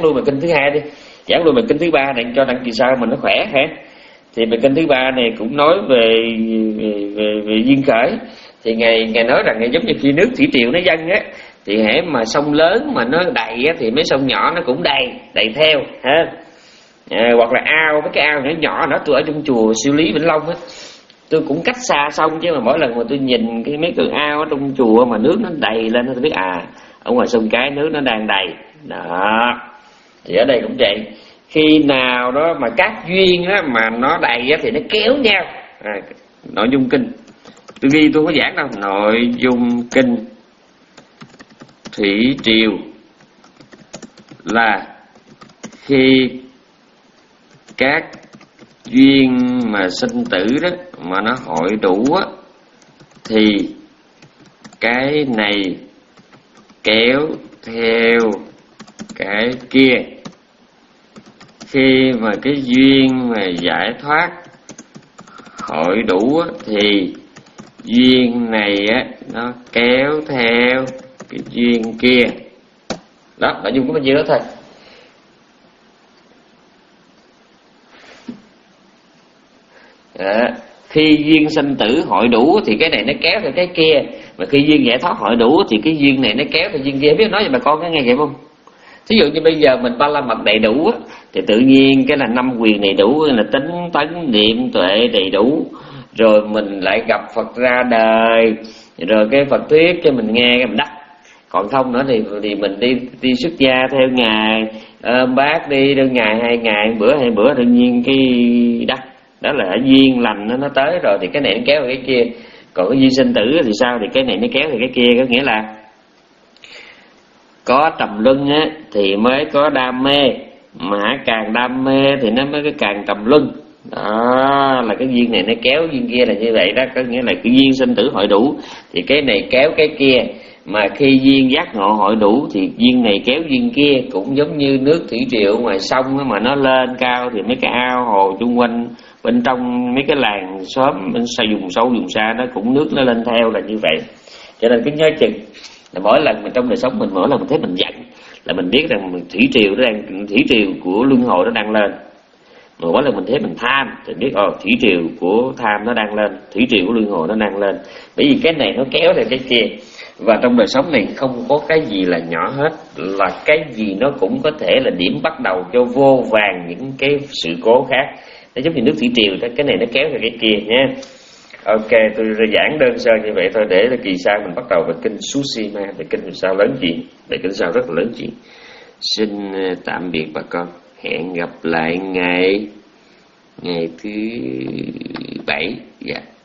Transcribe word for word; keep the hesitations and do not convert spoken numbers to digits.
lui bài kinh thứ hai đi, giảng lui bài kinh thứ ba này cho đặng kỳ sau mình nó khỏe ha. Thì bài kinh thứ ba này cũng nói về về, về, về duyên khởi. Thì ngài ngài nói rằng giống như khi nước thủy triều nó dâng á, thì hễ mà sông lớn mà nó đầy á, thì mấy sông nhỏ nó cũng đầy đầy theo ha. À, hoặc là ao, mấy cái ao nhỏ nhỏ đó, tôi ở trong chùa Siêu Lý Vĩnh Long á, tôi cũng cách xa sông, chứ mà mỗi lần mà tôi nhìn cái mấy cái ao ở trong chùa mà nước nó đầy lên tôi biết à, ở ngoài sông Cái nước nó đang đầy đó. Thì ở đây cũng vậy, khi nào đó mà các duyên đó mà nó đầy á, thì nó kéo nhau. À, nội dung kinh tôi ghi tôi có giảng đâu, nội dung kinh thủy triều là khi các duyên mà sinh tử đó mà nó hội đủ á, thì cái này kéo theo cái kia. Khi mà cái duyên mà giải thoát hội đủ á, thì duyên này á nó kéo theo cái duyên kia. Đó, nội dung của bao nhiêu đó thôi. Đó. Khi duyên sinh tử hội đủ thì cái này nó kéo theo cái kia, mà khi duyên giải thoát hội đủ thì cái duyên này nó kéo theo duyên kia. Biết nói cho bà con có nghe vậy không? Thí dụ như bây giờ mình ba la mật đầy đủ á, thì tự nhiên cái là năm quyền đầy đủ, là tính tấn niệm tuệ đầy đủ, rồi mình lại gặp Phật ra đời, rồi cái Phật thuyết cho mình nghe cái mình đắc. Còn không nữa thì thì mình đi đi xuất gia theo ngài, ôm bác đi đơn ngày hai ngày bữa hai bữa, tự nhiên cái đắc. Đó là duyên lành nó nó tới rồi thì cái này nó kéo vào cái kia. Còn cái duyên sinh tử thì sao? Thì cái này nó kéo vào cái kia, có nghĩa là có trầm luân á thì mới có đam mê, mà càng đam mê thì nó mới càng trầm luân. Đó là cái duyên này nó kéo duyên kia là như vậy đó. Có nghĩa là cái duyên sinh tử hội đủ thì cái này kéo cái kia, mà khi duyên giác ngộ hội đủ thì duyên này kéo duyên kia. Cũng giống như nước thủy triều ngoài sông mà nó lên cao thì mấy cái ao hồ chung quanh bên trong mấy cái làng xóm bên xa vùng sâu vùng xa đó cũng nước nó lên theo là như vậy. Cho nên cứ nhớ chừng là mỗi lần mình trong đời sống mình, mỗi lần mình thấy mình giận là mình biết rằng thủy triều nó đang thủy triều của luân hồi nó đang lên. Mà mỗi lần mình thấy mình tham thì biết ồ thủy triều của tham nó đang lên, thủy triều của luân hồi nó đang lên. Bởi vì cái này nó kéo theo cái kia. Và trong đời sống này không có cái gì là nhỏ hết, là cái gì nó cũng có thể là điểm bắt đầu cho vô vàn những cái sự cố khác. Nó giống như nước thủy triều đó, cái này nó kéo theo cái kia nha. Ok, tôi giảng đơn sơ như vậy thôi, để là kỳ sau mình bắt đầu về kinh Sushima, về kinh sao lớn chuyện, về kinh sao rất là lớn chuyện. Xin tạm biệt bà con, hẹn gặp lại ngày ngày thứ bảy. Dạ.